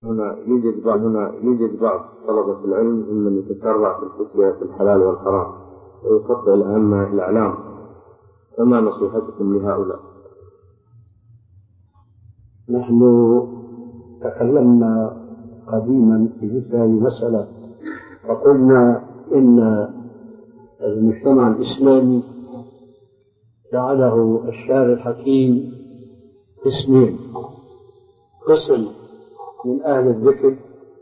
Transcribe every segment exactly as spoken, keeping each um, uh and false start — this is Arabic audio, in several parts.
هنا يوجد بعض هنا يوجد بعض طلبة العلم ممن يتسرع في الفتية في الحلال والحرام ويخطئ الأئمة الأعلام، فما نصيحتكم لهؤلاء؟ نحن تكلمنا قديما في مثل هذه المسألة وقلنا إن المجتمع الإسلامي جعله الشارع الحكيم قسمين: قسم من أهل الذكر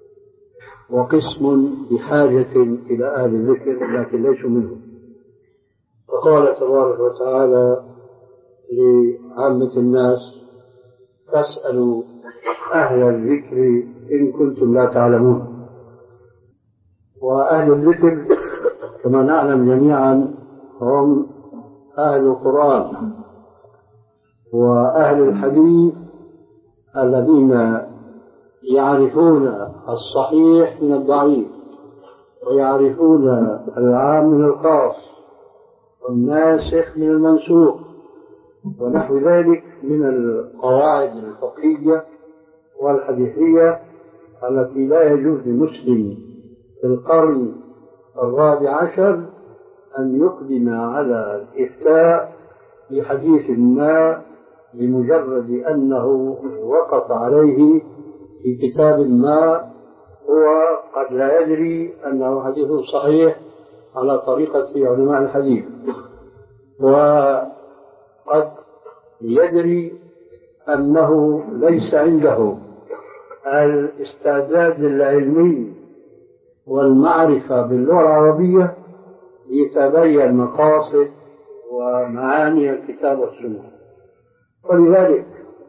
وقسم بحاجة إلى أهل الذكر لكن ليسوا منهم. فقال تبارك وتعالى لعامة الناس: فاسألوا أهل الذكر إن كنتم لا تعلمون. وأهل الذكر كما نعلم جميعا هم أهل القرآن وأهل الحديث الذين يعرفون الصحيح من الضعيف ويعرفون العام من الخاص والناسخ من المنسوخ ونحو ذلك من القواعد الفقهية والحديثية التي لا يجوز لمسلم في القرن الرابع عشر أن يقدم على الإفتاء بحديث ما بمجرد أنه وقف عليه في كتاب ما هو قد لا يدري أنه حديث صحيح على طريقة علماء الحديث، وقد يدري أنه ليس عنده الاستعداد العلمي والمعرفة باللغة العربية ليتبين مقاصد ومعاني الكتاب والسنة. ولذلك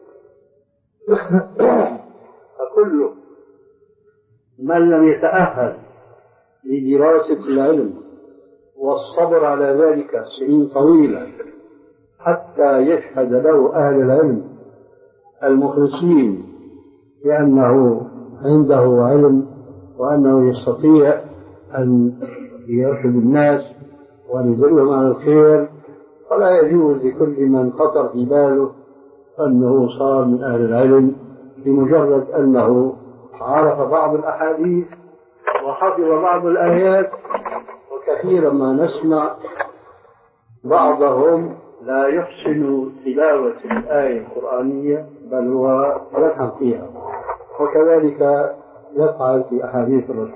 فكل من لم يتأهل لدراسة العلم والصبر على ذلك سنين طويلة حتى يشهد له أهل العلم المخلصين بأنه عنده علم وأنه يستطيع أن يرشد الناس ويدلهم على الخير، فلا يجوز لكل من خطر في باله أنه صار من أهل العلم بمجرد أنه عرف بعض الأحاديث وحفظ بعض الآيات. وكثيرا ما نسمع بعضهم لا يحسن تلاوة الآية القرآنية بل هو يفهم فيها، وكذلك يفعل في أحاديث الرسول.